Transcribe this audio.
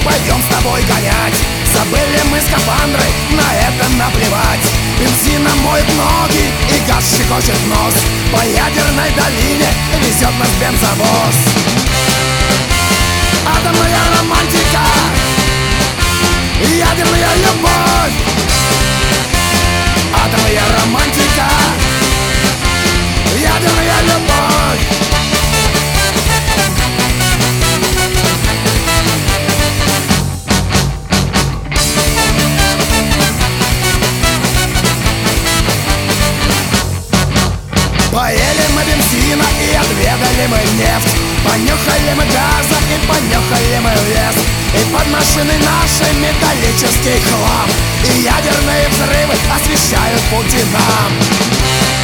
пойдем с тобой гонять. Забыли мы скафандры, на это наплевать. Бензином моют ноги и газ щекочет нос. По ядерной долине везет нас бензовоз. Атомная романтика, ядерная любовь. Атомная романтика, ядерная любовь. Поели мы бензина и отведали мы нефть. Понюхали мы газа и понюхали мы лес. И под машиной нашей металлический хлам. И ядерные взрывы освещают пути нам.